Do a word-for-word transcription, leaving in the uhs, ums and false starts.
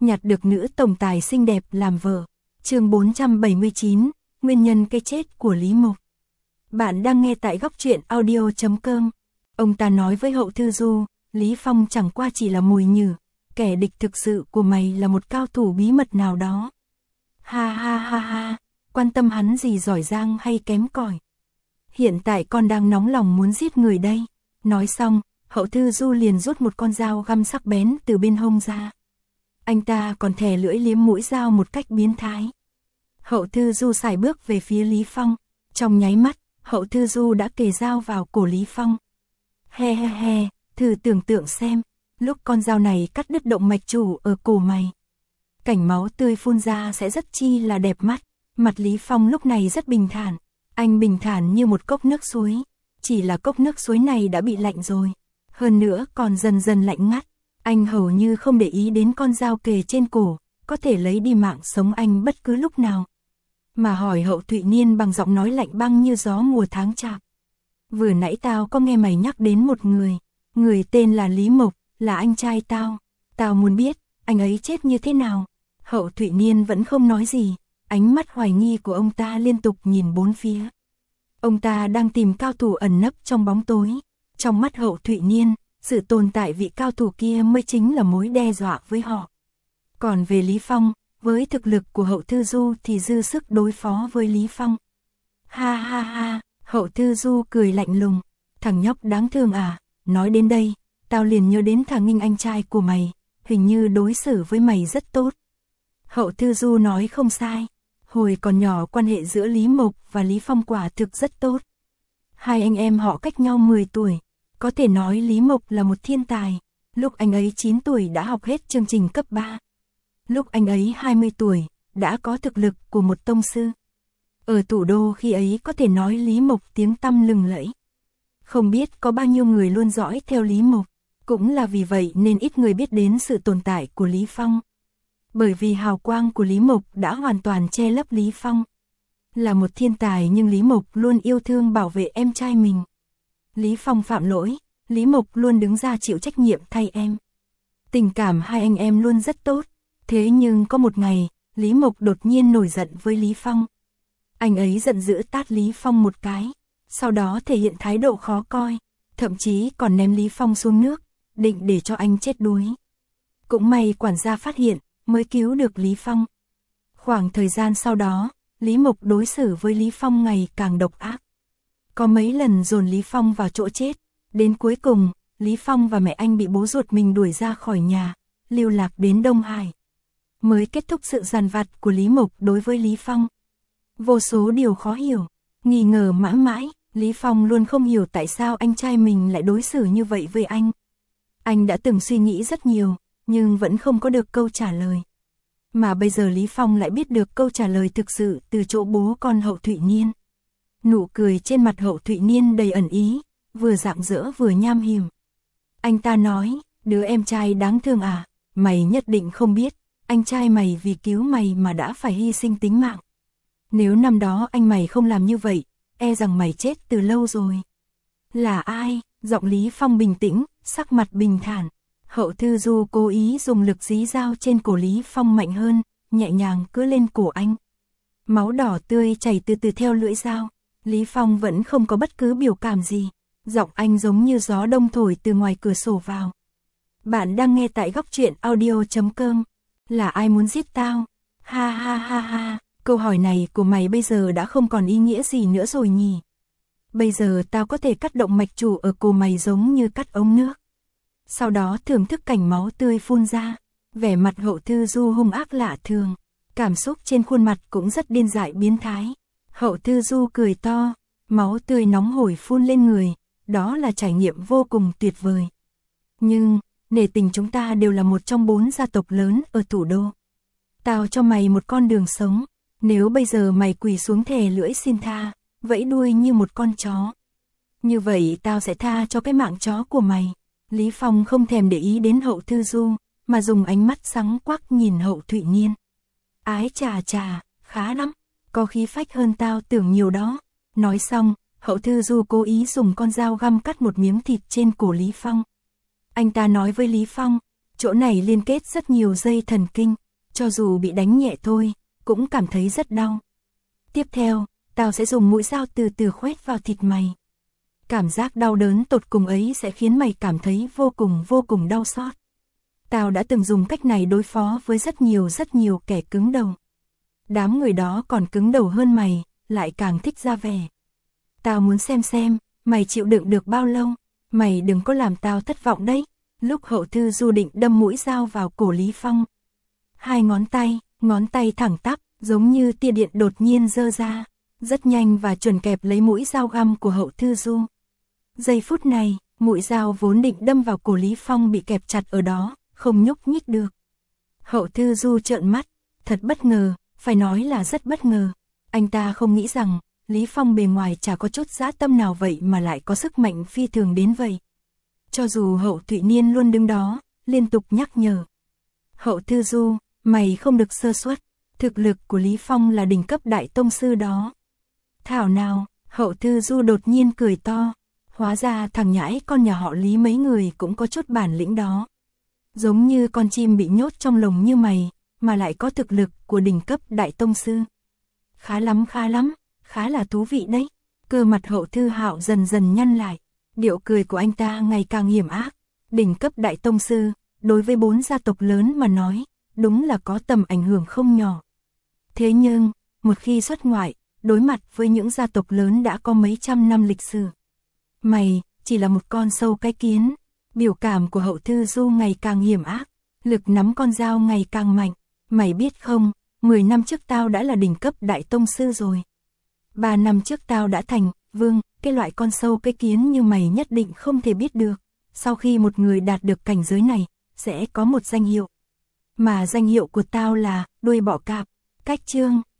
nhặt được nữ tổng tài xinh đẹp làm vợ. Chương bốn trăm bảy mươi chín, nguyên nhân cái chết của Lý Mộc. Bạn đang nghe tại góc truyện audio chấm com. Ông ta nói với Hậu Thư Du, Lý Phong chẳng qua chỉ là mồi nhử, kẻ địch thực sự của mày là một cao thủ bí mật nào đó. Ha ha ha ha, quan tâm hắn gì giỏi giang hay kém cỏi. Hiện tại con đang nóng lòng muốn giết người đây. Nói xong, Hậu Thư Du liền rút một con dao găm sắc bén từ bên hông ra. Anh ta còn thè lưỡi liếm mũi dao một cách biến thái. Hậu Thư Du sải bước về phía Lý Phong. Trong nháy mắt, Hậu Thư Du đã kề dao vào cổ Lý Phong. He he he, thử tưởng tượng xem, lúc con dao này cắt đứt động mạch chủ ở cổ mày. Cảnh máu tươi phun ra sẽ rất chi là đẹp mắt. Mặt Lý Phong lúc này rất bình thản. Anh bình thản như một cốc nước suối. Chỉ là cốc nước suối này đã bị lạnh rồi. Hơn nữa còn dần dần lạnh ngắt. Anh hầu như không để ý đến con dao kề trên cổ, có thể lấy đi mạng sống anh bất cứ lúc nào. Mà hỏi Hậu Thụy Niên bằng giọng nói lạnh băng như gió mùa tháng chạp. Vừa nãy tao có nghe mày nhắc đến một người. Người tên là Lý Mộc, là anh trai tao. Tao muốn biết, anh ấy chết như thế nào. Hậu Thụy Niên vẫn không nói gì. Ánh mắt hoài nghi của ông ta liên tục nhìn bốn phía. Ông ta đang tìm cao thủ ẩn nấp trong bóng tối. Trong mắt Hậu Thụy Niên, sự tồn tại vị cao thủ kia mới chính là mối đe dọa với họ. Còn về Lý Phong, với thực lực của Hậu Thư Du thì dư sức đối phó với Lý Phong. Ha ha ha, Hậu Thư Du cười lạnh lùng. Thằng nhóc đáng thương à, nói đến đây, tao liền nhớ đến thằng Nghinh anh trai của mày, hình như đối xử với mày rất tốt. Hậu Thư Du nói không sai. Hồi còn nhỏ quan hệ giữa Lý Mộc và Lý Phong quả thực rất tốt. Hai anh em họ cách nhau mười tuổi. Có thể nói Lý Mộc là một thiên tài. Lúc anh ấy chín tuổi đã học hết chương trình cấp ba. Lúc anh ấy hai mươi tuổi, đã có thực lực của một tông sư. Ở thủ đô khi ấy có thể nói Lý Mộc tiếng tăm lừng lẫy. Không biết có bao nhiêu người luôn dõi theo Lý Mộc. Cũng là vì vậy nên ít người biết đến sự tồn tại của Lý Phong. Bởi vì hào quang của Lý Mộc đã hoàn toàn che lấp Lý Phong. Là một thiên tài nhưng Lý Mộc luôn yêu thương bảo vệ em trai mình. Lý Phong phạm lỗi, Lý Mộc luôn đứng ra chịu trách nhiệm thay em. Tình cảm hai anh em luôn rất tốt. Thế nhưng có một ngày, Lý Mộc đột nhiên nổi giận với Lý Phong. Anh ấy giận dữ tát Lý Phong một cái. Sau đó thể hiện thái độ khó coi. Thậm chí còn ném Lý Phong xuống nước, định để cho anh chết đuối. Cũng may quản gia phát hiện, mới cứu được Lý Phong. Khoảng thời gian sau đó, Lý Mộc đối xử với Lý Phong ngày càng độc ác. Có mấy lần dồn Lý Phong vào chỗ chết. Đến cuối cùng, Lý Phong và mẹ anh bị bố ruột mình đuổi ra khỏi nhà, lưu lạc đến Đông Hải. Mới kết thúc sự dằn vặt của Lý Mộc đối với Lý Phong. Vô số điều khó hiểu, nghi ngờ mãi mãi, Lý Phong luôn không hiểu tại sao anh trai mình lại đối xử như vậy với anh. Anh đã từng suy nghĩ rất nhiều, nhưng vẫn không có được câu trả lời. Mà bây giờ Lý Phong lại biết được câu trả lời thực sự từ chỗ bố con Hậu Thụy Niên. Nụ cười trên mặt Hậu Thụy Niên đầy ẩn ý, vừa rạng rỡ vừa nham hiểm. Anh ta nói, đứa em trai đáng thương à, mày nhất định không biết, anh trai mày vì cứu mày mà đã phải hy sinh tính mạng. Nếu năm đó anh mày không làm như vậy, e rằng mày chết từ lâu rồi. Là ai? Giọng Lý Phong bình tĩnh, sắc mặt bình thản. Hậu Thư Du cố ý dùng lực dí dao trên cổ Lý Phong mạnh hơn, nhẹ nhàng cứ lên cổ anh. Máu đỏ tươi chảy từ từ theo lưỡi dao. Lý Phong vẫn không có bất cứ biểu cảm gì. Giọng anh giống như gió đông thổi từ ngoài cửa sổ vào. Bạn đang nghe tại góc truyện audio chấm com. Là ai muốn giết tao? Ha ha ha ha, câu hỏi này của mày bây giờ đã không còn ý nghĩa gì nữa rồi nhỉ? Bây giờ tao có thể cắt động mạch chủ ở cổ mày giống như cắt ống nước. Sau đó thưởng thức cảnh máu tươi phun ra. Vẻ mặt Hậu Thư Du hung ác lạ thường. Cảm xúc trên khuôn mặt cũng rất điên dại biến thái. Hậu Thư Du cười to. Máu tươi nóng hổi phun lên người. Đó là trải nghiệm vô cùng tuyệt vời. Nhưng, nể tình chúng ta đều là một trong bốn gia tộc lớn ở thủ đô. Tao cho mày một con đường sống. Nếu bây giờ mày quỳ xuống thè lưỡi xin tha, vẫy đuôi như một con chó. Như vậy tao sẽ tha cho cái mạng chó của mày. Lý Phong không thèm để ý đến Hậu Thư Du, mà dùng ánh mắt sáng quắc nhìn Hậu Thụy Niên. Ái chà chà, khá lắm, có khí phách hơn tao tưởng nhiều đó. Nói xong, Hậu Thư Du cố ý dùng con dao găm cắt một miếng thịt trên cổ Lý Phong. Anh ta nói với Lý Phong, Chỗ này liên kết rất nhiều dây thần kinh, cho dù bị đánh nhẹ thôi, cũng cảm thấy rất đau. Tiếp theo, tao sẽ dùng mũi dao từ từ khoét vào thịt mày. Cảm giác đau đớn tột cùng ấy sẽ khiến mày cảm thấy vô cùng vô cùng đau xót. Tao đã từng dùng cách này đối phó với rất nhiều rất nhiều kẻ cứng đầu. Đám người đó còn cứng đầu hơn mày, lại càng thích ra vẻ. Tao muốn xem xem, mày chịu đựng được bao lâu, mày đừng có làm tao thất vọng đấy. Lúc Hậu Thư Du định đâm mũi dao vào cổ Lý Phong, hai ngón tay, ngón tay thẳng tắp, giống như tia điện đột nhiên giơ ra, rất nhanh và chuẩn kẹp lấy mũi dao găm của Hậu Thư Du. Giây phút này, mũi dao vốn định đâm vào cổ Lý Phong bị kẹp chặt ở đó, không nhúc nhích được. Hậu Thư Du trợn mắt, thật bất ngờ, phải nói là rất bất ngờ. Anh ta không nghĩ rằng, Lý Phong bề ngoài chả có chút dã tâm nào vậy mà lại có sức mạnh phi thường đến vậy. Cho dù Hậu Thụy Niên luôn đứng đó, liên tục nhắc nhở. Hậu Thư Du, mày không được sơ suất, thực lực của Lý Phong là đỉnh cấp đại tông sư đó. Thảo nào, Hậu Thư Du đột nhiên cười to, hóa ra thằng nhãi con nhà họ Lý mấy người cũng có chút bản lĩnh đó. Giống như con chim bị nhốt trong lồng như mày, mà lại có thực lực của đỉnh cấp đại tông sư. Khá lắm khá lắm, khá là thú vị đấy. Cơ mặt Hậu Thư Hạo dần dần nhăn lại, điệu cười của anh ta ngày càng hiểm ác. Đỉnh cấp đại tông sư, đối với bốn gia tộc lớn mà nói, đúng là có tầm ảnh hưởng không nhỏ. Thế nhưng, một khi xuất ngoại, đối mặt với những gia tộc lớn đã có mấy trăm năm lịch sử. Mày, chỉ là một con sâu cái kiến. Biểu cảm của Hậu Thư Du ngày càng hiểm ác, lực nắm con dao ngày càng mạnh. Mày biết không, mười năm trước tao đã là đỉnh cấp đại tông sư rồi. ba năm trước tao đã thành vương, cái loại con sâu cái kiến như mày nhất định không thể biết được. Sau khi một người đạt được cảnh giới này, sẽ có một danh hiệu. Mà danh hiệu của tao là đuôi bọ cạp. Cách chương